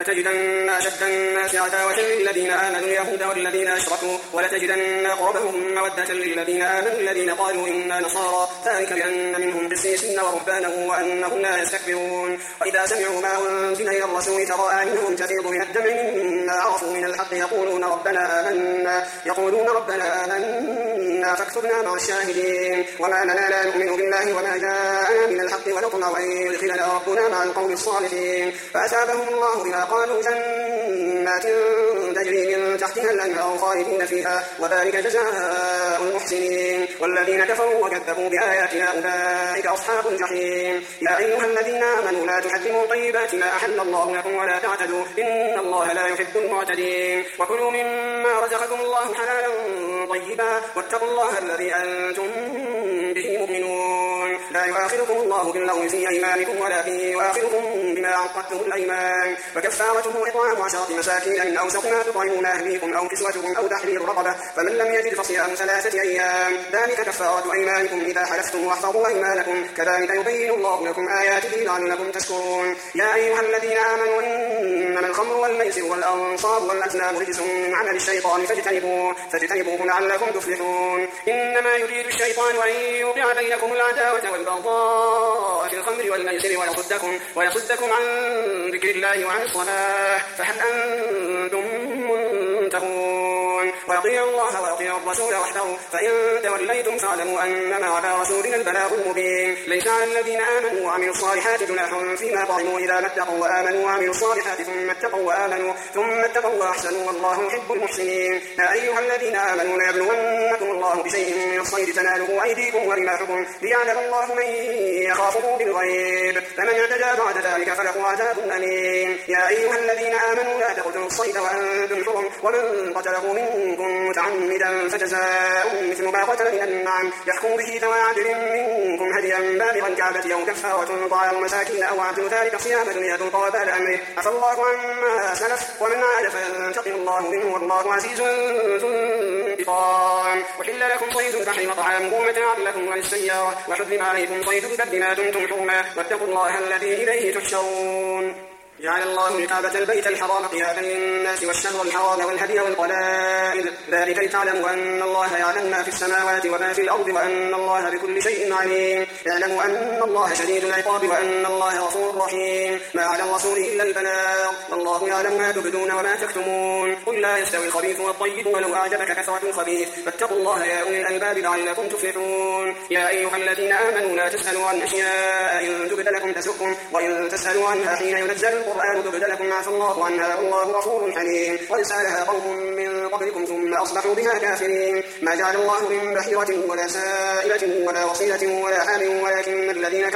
لتجدن أشد الناس عداوة للذين آمنوا اليهود والذين أشركوا ولتجدن أقربهم مودة للذين آمنوا الذين قالوا إنا نصارى ذلك بأن منهم قسيسين ورهبانا وأنهم لا يستكبرون وإذا سمعوا ما أنزل إلى الرسول ترى أعينهم تفيض من الدمع مما عرفوا من الحق يقولون ربنا آمنا فاكتبنا مع الشاهدين وما لنا لا نؤمن بالله وما جاءنا من الحق ونطمع أن يدخلنا ربنا مع القوم الصالحين فأثابهم الله بما قالوا جنات تجري من تحتها الأنهار خالدين فيها وذلك جزاء المحسنين والذين كفروا وكذبوا بآياتنا أولئك أصحاب الجحيم يا أيها الذين آمنوا لا تحرموا طيبات ما أحل الله لكم ولا تعتدوا إن الله لا يحب المعتدين وكلوا مما رزقكم الله حلالا طيبا واتقوا الله الذي أنتم به مؤمنون لا يؤاخذكم الله باللغو في أيمانكم ولكن يؤاخذكم بما عقدتم الأيمان وكفارته إطعام 10 مساكين من أوسط ما تطعمون أهليكم أو كسوتكم أو تحرير رقبة فمن لم يجد فصيام 3 أيام ذلك كفارة أيمانكم إذا حلفتم واحفظوا أيمانكم كذلك يبين الله لكم آياته لعلكم تشكرون يا أيها الذين آمنوا إنما الخمر والميسر والأنصاب والأزلام رجس من عمل الشيطان فاجتنبوه لعلكم تفلحون إنما يريد الشيطان أن يوقع بينكم العداوة والبغضاء في الخمر والميسر ويصدكم عن ذكر الله وعن الصلاة فهل أنتم منتهون وأطيعوا الله وأطيعوا الرسول واحذروا فإن توليتم فاعلموا أنما على رسولنا البلاغ المبين ليس على الذين آمنوا وعملوا الصالحات جناح فيما طعموا إذا ما اتقوا وآمنوا وعملوا الصالحات ثم اتقوا وأحسنوا والله يحب المحسنين يا أيها الذين آمنوا ليبلونكم الله بشيء من الصيد تناله أيديكم ورماحكم ليعلم الله من يخافه بالغيب فمن اعتدى بعد ذلك فله عذاب أليم يا أيها الذين آمنوا لا تقتلوا الصيد وأنتم حرم ومن قتله منكم متعمدا فجزاء مثل ما قتل من النعم يحكم به ذوى عدل منكم هديا بالغ الكعبة أو كفارة طعام مساكين أو عدل ذلك صيام يذوق وبال أمره عفى الله عما سلف ومن عاد فينتقم الله منه والله عزيز ذو انتقام وحل لكم صيد البحر وطعامه متاعا لكم وللسيارة وحرم عليكم صيد البر ما دمتم حرما واتقوا الله الذي إليه تحشرون جعل الله الكعبة البيت الحرام قياما للناس والشهر الحرام والهدي والقلائد ذلك لتعلموا أن الله يعلم ما في السماوات وما في الأرض وأن الله بكل شيء عليم اعلموا أن الله شديد العقاب وأن الله غفور رحيم ما على الرسول إلا البلاغ والله يعلم ما تبدون وما تكتمون قل لا يستوي الخبيث والطيب ولو أعجبك كثرة الخبيث فاتقوا الله يا أولي الألباب لعلكم تفلحون يا أيها الذين آمنوا لا تسألوا عن أشياء إن تبد لكم تسؤكم وإن تسألوا عنها حين ينزل القرآن تبد لكم عفى الله عنها والله غفور حليم قد سألها قوم من قبلكم ثم أصبحوا بها كافرين ما جعل الله من بحيرة ولا سائلة ولا وصيلة ولا حام ولكن الذين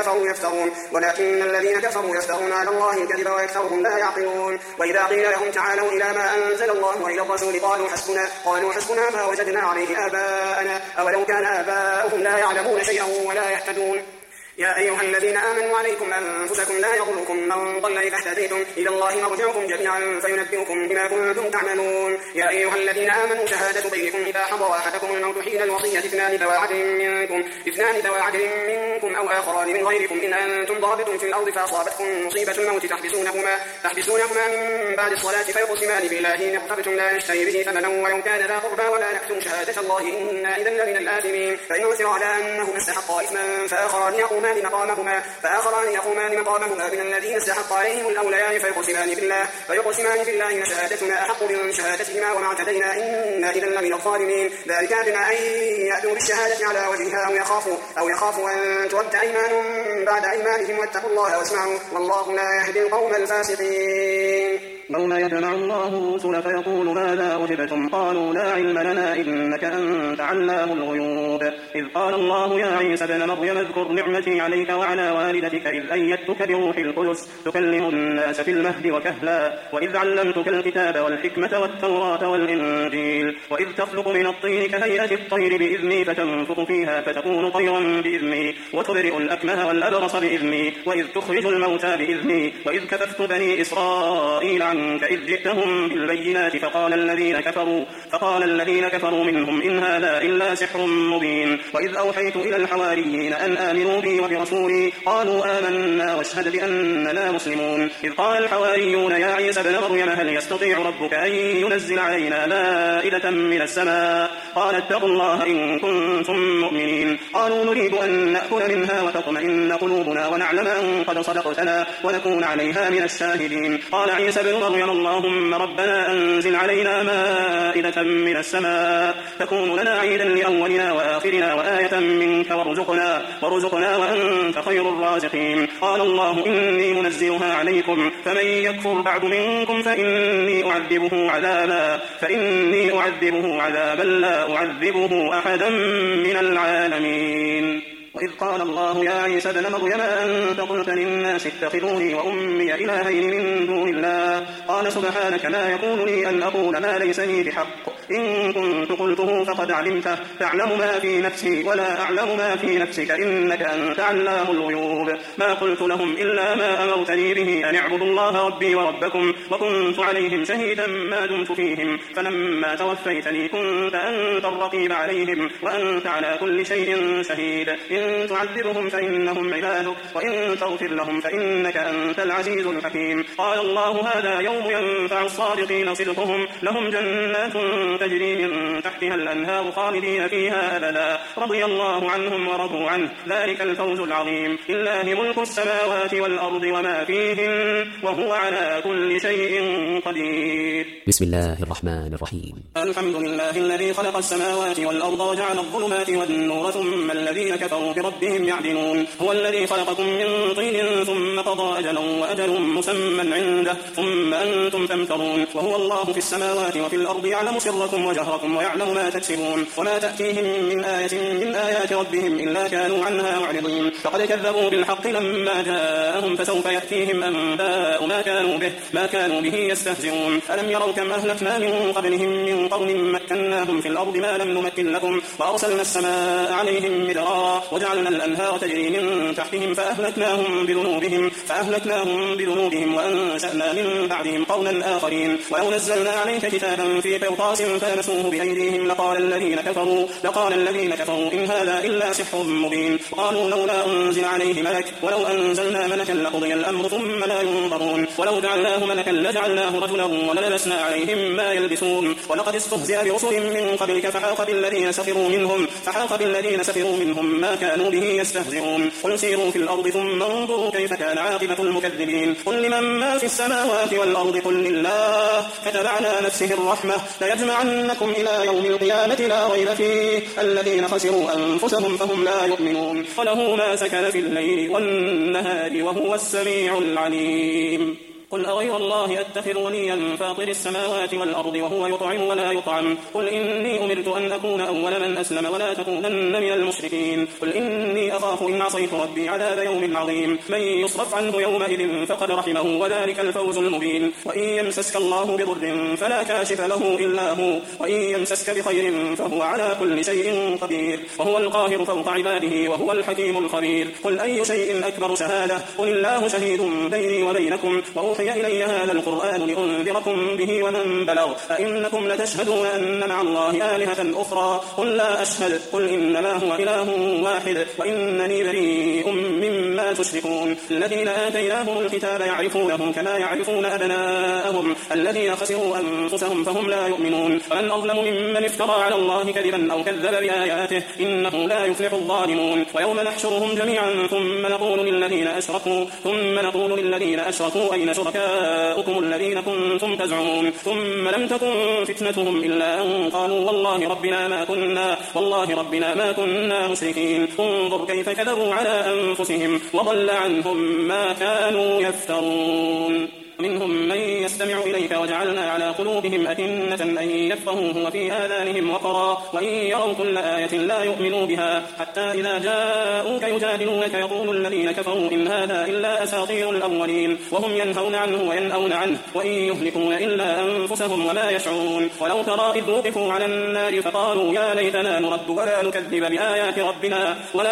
كفروا يفترون على الله الكذب وأكثرهم لا يعقلون وإذا قيل لهم تعالوا إلى ما أنزل الله وإلى الرسول قالوا حسبنا ما وجدنا عليه آباءنا أولو كان آباؤهم لا يعلمون شيئا ولا يهتدون يا أيها الذين آمنوا عليكم أنفسكم لا يضركم من ضل إذا اهتديتم إلى الله مرجعكم جميعا فينبئكم بما كنتم تعملون يا أيها الذين آمنوا شهادة بينكم إذا حضر أحدكم الموت حين الوصية اثنان ذوى عدل منكم أو آخران من غيركم إن أنتم ضربتم في الأرض فأصابتكم مصيبة الموت تحبسونهما من بعد الصلاة فيقسمان بالله إن ارتبتم لا نشتري به ثمنا ولو كان ذا قربى ولا نكتم شهادة الله إنا إذا لمن الآثمين فإن عثر على أنهما استحقا إثما فآخران يقومان مقامهما من الذين استحق عليهم الأوليان فيقسمان بالله شهادتنا أحق من شهادتهما وما اعتدينا إنا إذا لمن الظالمين ذلك بما أن يأتوا بالشهادة على وجهها أو يخافوا أن ترد أيمان بعد أيمانهم واتقوا الله واسمعوا والله لا يهدي القوم الفاسقين يوم يجمع الله الرسل فيقول ماذا أجبتم قالوا لا علم لنا إنك أنت علام الغيوب إذ قال الله يا عيسى ابن مريم اذكر نعمتي عليك وعلى والدتك إذ أيدتك بروح القدس تكلم الناس في المهد وكهلا وإذ علمتك الكتاب والحكمة والتوراة والإنجيل وإذ تخلق من الطين كهيئة الطير بإذني فتنفخ فيها فتكون طيرا بإذني وتبرئ الأكمه والأبرص بإذني وإذ تخرج الموتى بإذني وإذ كففت بني إسرائيل عنك منك إذ جئتهم بالبينات فقال الذين كفروا منهم إن هذا إلا سحر مبين. وإذ أوحيت إلى الحواريين أن آمنوا بي وبرسولي قالوا آمنا واشهد بأننا مسلمون. إذ قال الحواريون يا عيسى ابن مريم هل يستطيع ربك أن ينزل علينا مائدة من السماء؟ قال اتقوا الله إن كنتم مؤمنين. قالوا نريد أن نأكل منها وتطمئن قلوبنا ونعلم أن قد صدقتنا ونكون عليها من الشاهدين. قال عيسى ابن مريم اللهم ربنا أنزل علينا مائدة من السماء تكون لنا عيدا لأولنا وآخرنا وآية منك وارزقنا وأنت خير الرازقين. قال الله إني منزلها عليكم فمن يكفر بعد منكم فإني أعذبه عذابا لا أعذبه أحدا من العالمين. وإذ قال الله يا عيسى ابن مريم أنت قلت للناس اتخذوني وأمي إلهين من دون الله قال سبحانك ما يكون لي أن أقول ما ليس لي بحق إن كنت قلته فقد علمته تعلم ما في نفسي ولا أعلم ما في نفسك إنك أنت علام الغيوب. ما قلت لهم إلا ما أمرتني به أن اعبدوا الله ربي وربكم وكنت عليهم شهيدا ما دمت فيهم فلما توفيتني كنت أنت الرقيب عليهم وأنت على كل شيء شهيد. إن تعذبهم فإنهم عبادك وإن تغفر لهم فإنك أنت العزيز الحكيم. قال الله هذا يوم ينفع الصادقين صدقهم لهم جنات تجري من تحتها الأنهار خالدين فيها أبدا رضي الله عنهم ورضوا عنه ذلك الفوز العظيم. لله ملك السماوات والأرض وما فيهن وهو على كل شيء قدير. بسم الله الرحمن الرحيم. الحمد لله الذي خلق السماوات والأرض وجعل الظلمات والنور ثم الذين كفروا بربهم يعدلون. هو الذي خلقكم من طين ثم قضى أجلا وأجل مسمى عنده ثم أنتم تمترون. وهو الله في السماوات وفي الأرض يعلم سركم وجهركم ويعلم ما تكسبون وما تأتيهم من آية من آيات ربهم إلا كانوا عنها معرضين. فقد كذبوا بالحق لما جاءهم فسوف يأتيهم أنباء ما كانوا به يستهزئون. ألم يروا كم أهلكنا من قبلهم من قرن مكناهم في الأرض ما لم نمكن لكم وأرسلنا السماء عليهم مدرارا وجعلنا الأنهار تجري من تحتهم فأهلكناهم بذنوبهم وأنشأنا من بعدهم قوما آخرين. ولو نزلنا عليك كتابا في قرطاس فلمسوه بأيديهم لقال الذين كفروا إن هذا إلا سحر مبين. قالوا لولا أنزل عليه ملك ولو أنزلنا ملكا لقضي الأمر ثم لا ينظرون. ولو جعلناه ملكا لجعلناه رجلا وللبسنا عليهم ما يلبسون. ولقد استهزئ برسل من قبلك فحاق بالذين سخروا منهم ما كانوا به يستهزئون. قل سيروا في الأرض ثم انظروا كيف كان عاقبة المكذبين. قل لمن ما في السماوات والأرض قل لله كتب على نفسه الرحمة ليجمعنكم إلى يوم القيامة لا ريب فيه الذين خسروا أنفسهم فهم لا يؤمنون. وله ما سكن في الليل والنهار وهو السميع العليم. قل أغير الله أتخذ وليا فاطر السماوات والأرض وهو يطعم ولا يطعم. قل إني أمرت أن أكون أول من أسلم ولا تكونن من المشركين. قل إني أخاف إن عصيت ربي عذاب يوم عظيم. من يصرف عنه يومئذ فقد رحمه وذلك الفوز المبين. وإن يمسسك الله بضر فلا كاشف له إلا هو وإن يمسسك بخير فهو على كل شيء قدير وهو القاهر فوق عباده وهو الحكيم الخبير. قل أي شيء أكبر شهادة قل الله شهيد بيني وبينكم وأوحي إلي هذا القرآن لأنذركم به ومن بلغ. أئنكم لتشهدون أن مع الله آلهة أخرى قل لا أشهد قل إنما هو إله واحد وإنني بريء مما تشركون. الذين آتيناهم الكتاب يعرفونه كما يعرفون أبناءهم الذين خسروا أنفسهم فهم لا يؤمنون. ومن أظلم ممن افترى على الله كذبا أو كذب بآياته إنه لا يفلح الظالمون. ويوم نحشرهم جميعا ثم نقول للذين أشركوا أين شركاؤكم الذين كنتم تزعمون ثم لم تكن فتنتهم إلا أن قالوا والله ربنا ما كنا مشركين. انظر كيف كذبوا على أنفسهم وضل عنهم ما كانوا يفترون. منهم من يستمع إليك وجعلنا على قلوبهم أكنة أن يفقهوه وفي آذانهم وقرا وإن يروا كل آية لا يؤمنوا بها حتى إذا جاءوك يجادلونك يقول الذين كفروا إن هذا إلا أساطير الأولين وهم ينهون عنه وينأون عنه وإن يهلكون إلا أنفسهم وما يشعرون. ولو ترى إذ وقفوا على النار فقالوا يا ليتنا نرد ولا نكذب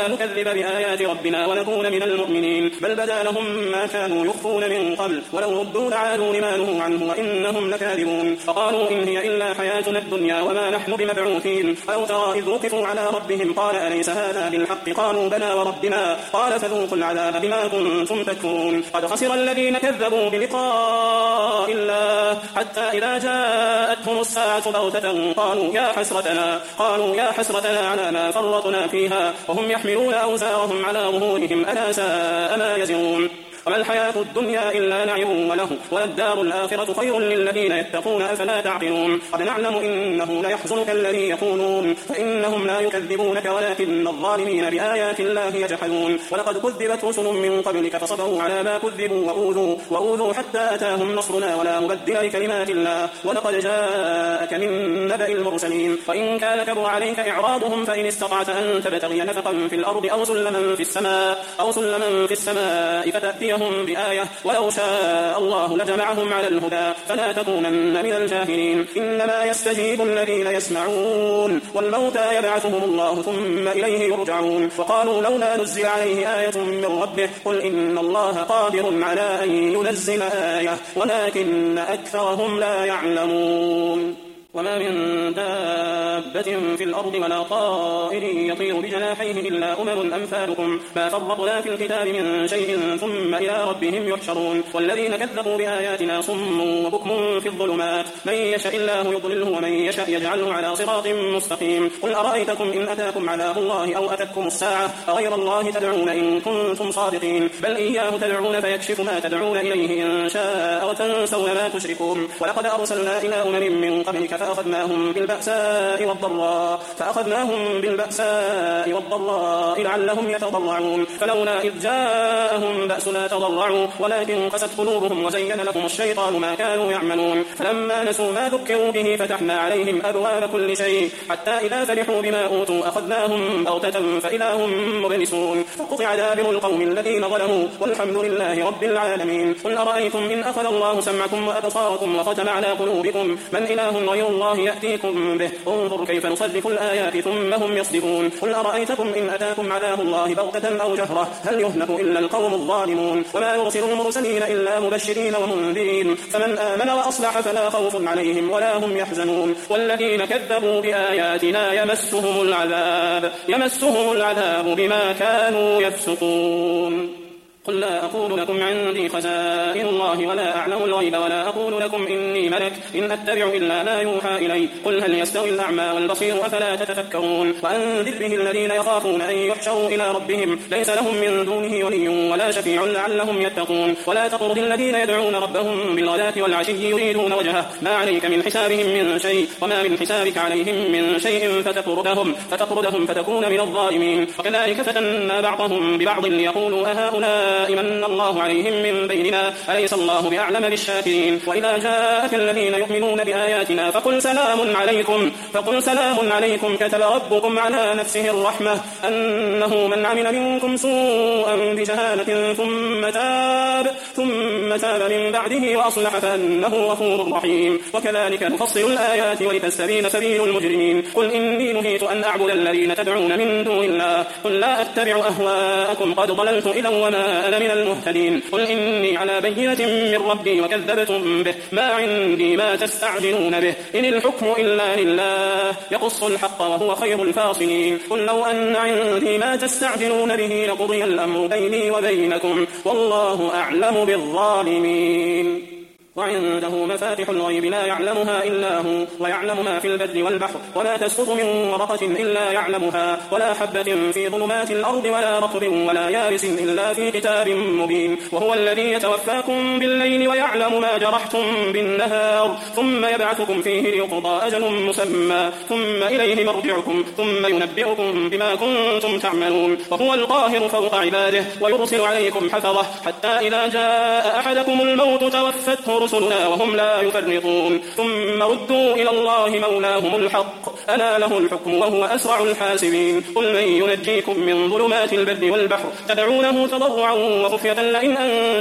بآيات ربنا ونكون من المؤمنين بل بدا لهم ما كانوا يخفون من قبل ولو ردوا ردوا لعادوا لما نهوا عنه وإنهم لكاذبون. فقالوا إن هي إلا حياتنا الدنيا وما نحن بمبعوثين. أو ترى إذ وقفوا على ربهم قال أليس هذا بالحق قالوا بلى وربنا قال فذوقوا العذاب بما كنتم تكفرون. قد خسر الذين كذبوا بلقاء الله حتى إذا جاءتهم الساعة بغتة قالوا يا حسرتنا على ما فرطنا فيها وهم يحملون أوزارهم على ظهورهم ألا ساء ما يزرون. وما الحياة الدنيا إلا لعب وله والدار الآخرة خير للذين يتقون أفلا تعقلون. قد نعلم إنه ليحزنك الذي يقولون فإنهم لا يكذبونك ولكن الظالمين بآيات الله يجحدون. ولقد كذبت رسل من قبلك فصبروا على ما كذبوا وأوذوا حتى أتاهم نصرنا ولا مبدل لكلمات الله. ولقد جاءك من نبأ المرسلين. وإن كان كبر عليك إعراضهم فإن استطعت أن تبتغي نفقا في الأرض أو سلما في السماء فتأتيهم بآية ولو شاء الله لجمعهم على الهدى فلا تكونن من الجاهلين. إنما يستجيب الذين يسمعون والموتى يبعثهم الله ثم إليه يرجعون. وقالوا لولا نزل عليه آية من ربه قل إن الله قادر على أن ينزل آية ولكن أكثرهم لا يعلمون. وما من دابة في الأرض ولا طائر يطير بجناحيه إلا أمم أمثالكم ما فرطنا في الكتاب من شيء ثم إلى ربهم يحشرون. والذين كذبوا بآياتنا صم وبكم في الظلمات من يشاء الله يضلله ومن يشاء يجعله على صراط مستقيم. قل أرأيتكم إن أتاكم عذاب الله أو أتتكم الساعة أغير الله تدعون إن كنتم صادقين بل إياه تدعون فيكشف ما تدعون إليه إن شاء وتنسون ما تشركون. ولقد أرسلنا إلى أمم من قبلك فأخذناهم بالبأساء والضراء لعلهم يتضرعون. فلولا إذ جاءهم بأسنا تضرعوا ولكن قست قلوبهم وزين لهم الشيطان ما كانوا يعملون. فلما نسوا ما ذكروا به فتحنا عليهم أبواب كل شيء حتى إذا فرحوا بما أوتوا أخذناهم بغتة فإذا هم مبلسون. فقطع دابر القوم الذين ظلموا والحمد لله رب العالمين. قل أرأيتم إن أخذ الله سمعكم وأبصاركم وختم على قلوبكم من إله غير الله يأتيكم به انظر كيف نصرف الآيات ثم هم يصدقون. قل أرأيتكم إن أتاكم عذاب الله بغتة أو جهرة هل يهلك إلا القوم الظالمون. وما يرسل المرسلين إلا مبشرين ومنذرين فمن آمن وأصلح فلا خوف عليهم ولا هم يحزنون. والذين كذبوا بآياتنا يمسهم العذاب بما كانوا يفسقون. قل لا أقول لكم عندي خزائن الله ولا أعلم الغيب ولا أقول لكم إني ملك إن أتبع إلا ما يوحى إلي قل هل يستوي الأعمى والبصير أفلا تتفكرون. وأنذر به الذين يخافون أن يحشروا إلى ربهم ليس لهم من دونه ولي ولا شفيع لعلهم يتقون. ولا تطرد الذين يدعون ربهم بالغداة والعشي يريدون وجهه ما عليك من حسابهم من شيء وما من حسابك عليهم من شيء فتطردهم فتكون من الظالمين. وكذلك فتنا بعضهم ببعض ليقولوا أهؤلاء من الله عليهم من بيننا أليس الله بأعلم بالشاكرين. وإذا جاءك الذين يؤمنون بآياتنا فقل سلام عليكم كتب ربكم على نفسه الرحمة أنه من عمل منكم سوءا بجهالة ثم تاب من بعده وأصلح فأنه غفور رحيم. وكذلك نفصل الآيات ولتستبين سبيل المجرمين. قل إني نهيت أن أعبد الذين تدعون من دون الله قل لا أتبع أهواءكم قد ضللت إذا وما أنا من المهتدين. قل إني على بينة من ربي وكذبتم به ما عندي ما تستعجلون به إن الحكم إلا لله يقص الحق وهو خير الفاصلين. قل لو أن عندي ما تستعجلون به لقضي الأمر بيني وبينكم والله أعلم بالظالمين. وعنده مفاتح الغيب لا يعلمها إلا هو ويعلم ما في البر والبحر ولا تسقط من ورقة إلا يعلمها ولا حبة في ظلمات الأرض ولا رطب ولا يابس إلا في كتاب مبين. وهو الذي يتوفاكم بالليل ويعلم ما جرحتم بالنهار ثم يبعثكم فيه ليقضى أجل مسمى ثم إليه مرجعكم ثم ينبئكم بما كنتم تعملون. وهو القاهر فوق عباده ويرسل عليكم حفظة حتى إذا جاء أحدكم الموت توفته رسلنا وهم لا يفرطون ثم ردوا إلى الله مولاهم الحق ألا له الحكم وهو أسرع الحاسبين قل من ينجيكم من ظلمات البر والبحر تدعونه تضرعا وخفية لئن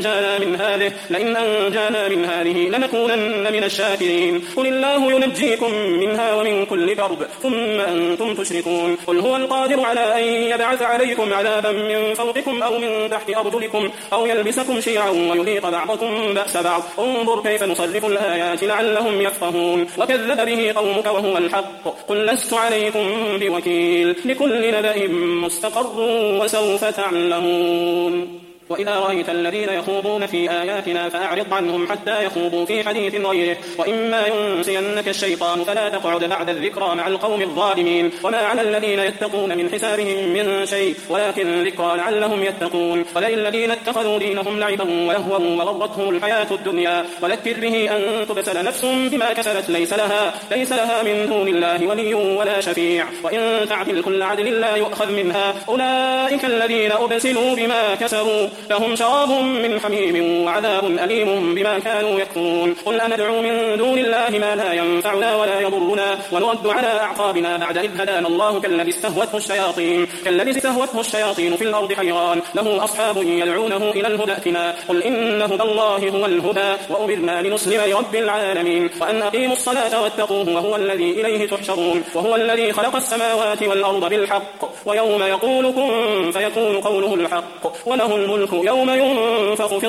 أنجانا من هذه لنكونن من الشاكرين قل الله ينجيكم منها ومن كل كرب ثم أنتم تشركون قل هو القادر على أن يبعث عليكم عذابا من فوقكم أو من تحت أرجلكم أو يلبسكم شيعا ويذيق بعضكم بأس بعض انظر كيف نصرف الآيات لعلهم يفقهون وكذب به قومك وهو الحق قل لست عليكم بوكيل لكل نبأ مستقر وسوف تعلمون وإذا رأيت الذين يخوضون في آياتنا فأعرض عنهم حتى يخوضوا في حديث غيره وإما ينسينك الشيطان فلا تقعد بعد الذكرى مع القوم الظالمين وما على الذين يتقون من حسابهم من شيء ولكن ذكرى لعلهم يتقون وللذين اتخذوا دينهم لعبا ولهوا وغرتهم الحياة الدنيا وذكر به أن تبسل نفس بما كسبت ليس لها من دون الله ولي ولا شفيع وإن تعدل كل عدل لا يؤخذ منها أولئك الذين أبسلوا بما كسبوا لهم شراب من حميم وعذاب أليم بما كانوا يكفرون قل أندعو من دون الله ما لا ينفعنا ولا يضرنا ونرد على أعقابنا بعد إذ هدانا الله كالذي استهوته الشياطين في الأرض حيران له أصحاب يدعونه إلى الهدى ائتنا قل إن هدى الله هو الهدى وأمرنا لنسلم لرب العالمين وأن أقيموا الصلاة واتقوه وهو الذي إليه تحشرون وهو الذي خلق السماوات والأرض بالحق ويوم يقول كن فيكون قوله الحق وله الملك يوم ينفخ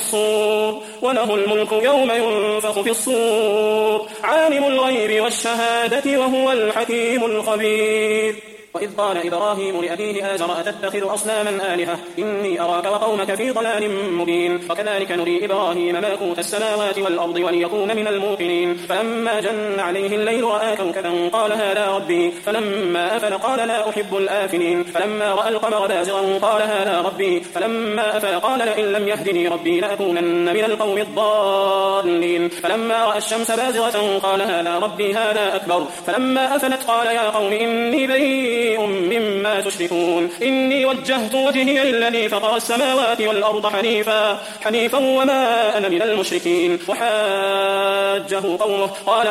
في الصور عالم الغيب والشهادة وهو الحكيم الخبير وإذ قال إبراهيم لأبيه آزر أتتخذ أصناما آلهة إني أراك وقومك في ضلال مبين وكذلك نري إبراهيم ملكوت السماوات والأرض وليكون من الموقنين فلما جن عليه الليل رأى كوكبا قال هذا ربي فلما أفل قال لا أحب الآفلين فلما رأى القمر بازغا قال هذا ربي فلما أفل قال لئن لم يهدني ربي لأكونن من القوم الضالين فلما رأى الشمس بازغة قال هذا ربي هذا أكبر فلما أفلت قال يا قوم إني بريء مما تشركون إني وجهت وجهي للذي فطر السماوات والأرض حنيفا وما أنا من المشركين وحاجه قومه قال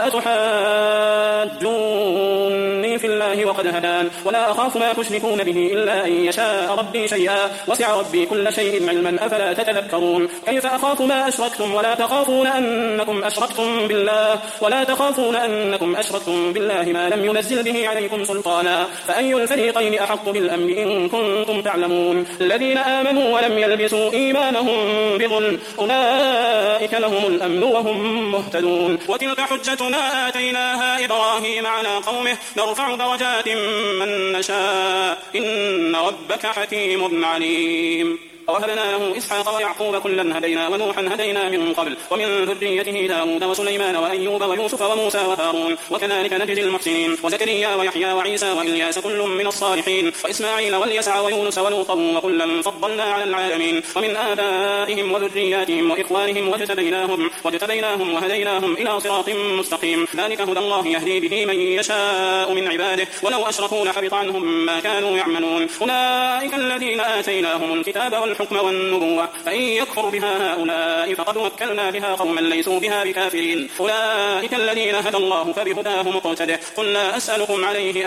أتحاجوني في الله وقد هدان ولا أخاف ما تشركون به إلا أن يشاء ربي شيئا وسع ربي كل شيء علما أفلا تتذكرون كيف أخاف ما أشركتم ولا تخافون أنكم أشركتم بالله ما لم ينزل به عليكم سلطانا فأي الفريقين أحق بالأمن إن كنتم تعلمون الذين آمنوا ولم يلبسوا إيمانهم بظلم أولئك لهم الأمن وهم مهتدون وتلك حجتنا آتيناها إبراهيم على قومه نرفع درجات من نشاء إن ربك حكيم عليم ووهبنا له إسحاق ويعقوب كلا هدينا ونوحا هدينا من قبل ومن ذريته داود وسليمان وأيوب ويوسف وموسى وهارون وكذلك نجزي المحسنين وزكريا ويحيى وعيسى وإلياس كل من الصالحين وإسماعيل واليسع ويونس ولوطا وكلا فضلنا على العالمين ومن آبائهم وذرياتهم وإخوانهم واجتبيناهم وهديناهم إلى صراط مستقيم ذلك هدى الله يهدي به من يشاء من عباده ولو أشركوا لحبط عنهم ما كانوا يعملون أولئك الذين آتيناهم الكتاب والحكم والنبوة فإن يكفر بها هؤلاء فقد وكلنا بها قوما ليسوا بها بكافرين أولئك الذين هدى الله فبهداه مقتده قل لا أسألكم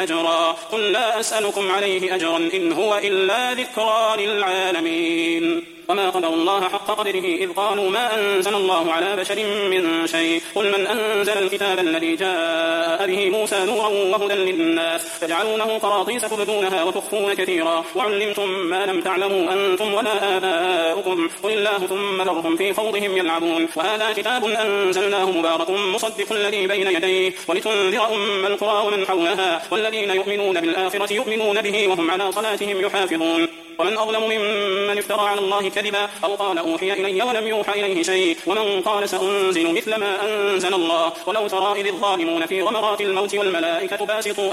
عليه أجرا إن هو إلا ذكرى للعالمين وما قدر الله حق قدره إذ قالوا ما أنزل الله على بشر من شيء قل من أنزل الكتاب الذي جاء به موسى نورا وهدى للناس تجعلونه قراطيس تبدونها وتخفون كثيرا وعلمتم ما لم تعلموا أنتم ولا آباؤكم قل الله ثم ذرهم في خوضهم يلعبون وهذا كتاب أنزلناه مبارك مصدق الذي بين يديه ولتنذر أم القرى ومن حولها والذين يؤمنون بالآخرة يؤمنون به وهم على صلاتهم يحافظون ومن أظلم ممن افترى على الله كذبا أو قال أوحي إلي ولم يوحى إليه شيء ومن قال سأنزل مثل ما أنزل الله ولو ترى إذ الظالمون في غمرات الموت والملائكة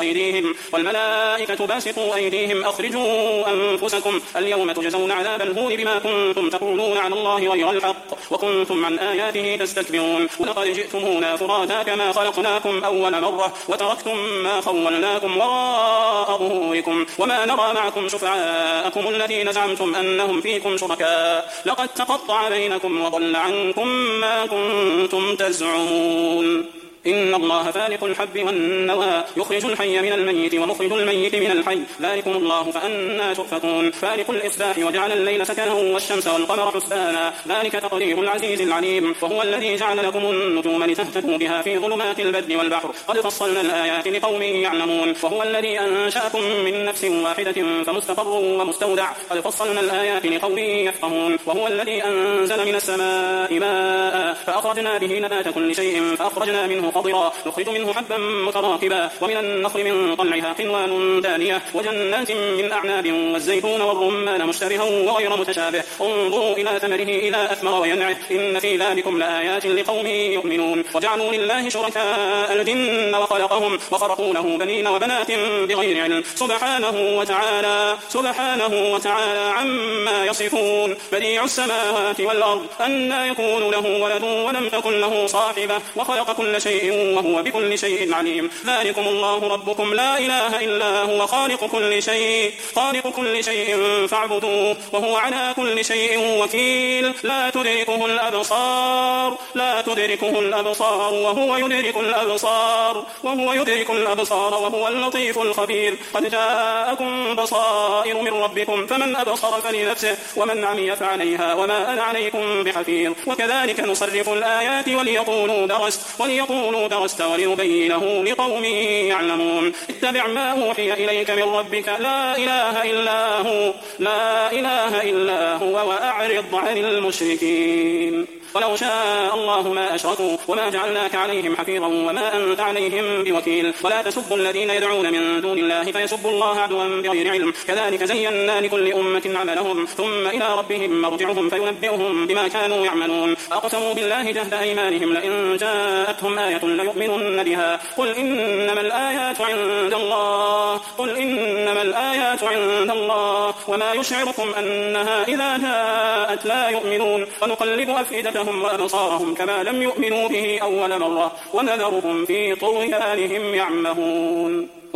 باسطوا أيديهم أخرجوا أنفسكم اليوم تجزون عذاب الهون بما كنتم تقولون على الله غير الحق وكنتم عن آياته تستكبرون ولقد جئتمونا فرادا كما خلقناكم أول مرة وتركتم ما خولناكم وراء ظهوركم وما نرى معكم شفعاءكم زعموا الذين زعمتم أنهم فيكم شركاء لقد تقطع بينكم وضل عنكم ما كنتم تزعمون إن الله فالق الحب والنوى يخرج الحي من الميت ومخرج الميت من الحي ذلكم الله فأنى تؤفكون فالق الإصباح وجعل الليل سكنا والشمس والقمر حسبانا ذلك تقدير العزيز العليم وهو الذي جعل لكم النجوم لتهتدوا بها في ظلمات البر والبحر قد فصلنا الآيات لقوم يعلمون وهو الذي أنشأكم من نفس واحدة فمستقر ومستودع قد فصلنا الآيات لقوم يفقهون وهو الذي أنزل من السماء ماء فأخرجنا به نبات كل شيء فأخرجنا منه خضرا نخرج منه حبا متراكبا ومن النخل من طلعها قنوان دانية وجنات من أعناب والزيتون والرمان مشتبها وغير متشابه انظروا إلى ثمره إذا أثمر وينعه إن في ذلكم لآيات لقوم يؤمنون وجعلوا لله شركاء الجن وخلقهم وخرقوا له بنين وبنات بغير علم سبحانه وتعالى عما يصفون بديع السماوات والأرض أنى يكون له ولد ولم تكن له صاحبة وخلق كل شيء وهو بكل شيء عليم ذلكم الله ربكم لا إله إلا هو خالق كل شيء فاعبدوه وهو على كل شيء وكيل لا تدركه الأبصار وهو يدرك الأبصار وهو اللطيف الخبير قد جاءكم بصائر من ربكم فمن أبصر فلنفسه ومن عمي فعليها وما أنا عليكم بحفيظ وكذلك نصرف الآيات وليقولوا درست ولنبينه لقوم يعلمون اتبع ما أوحي إليك من ربك لا إله إلا هو وأعرض عن المشركين ولو شاء الله ما أشركوا وما جعلناك عليهم حفيظا وما أنت عليهم بوكيل ولا تسبوا الذين يدعون من دون الله فيسبوا الله عدوا بغير علم كذلك زينا لكل أمة عملهم ثم إلى ربهم مرجعهم فينبئهم بما كانوا يعملون أقسموا بالله جهد أيمانهم لئن جاءتهم آية ليؤمنن بها قل إنما الآيات عند الله وما يشعركم أنها إذا جاءت لا يؤمنون ونقلب أفئدتهم وأبصارهم كما لم يؤمنوا به أول مرة ونذرهم في طغيانهم يعمهون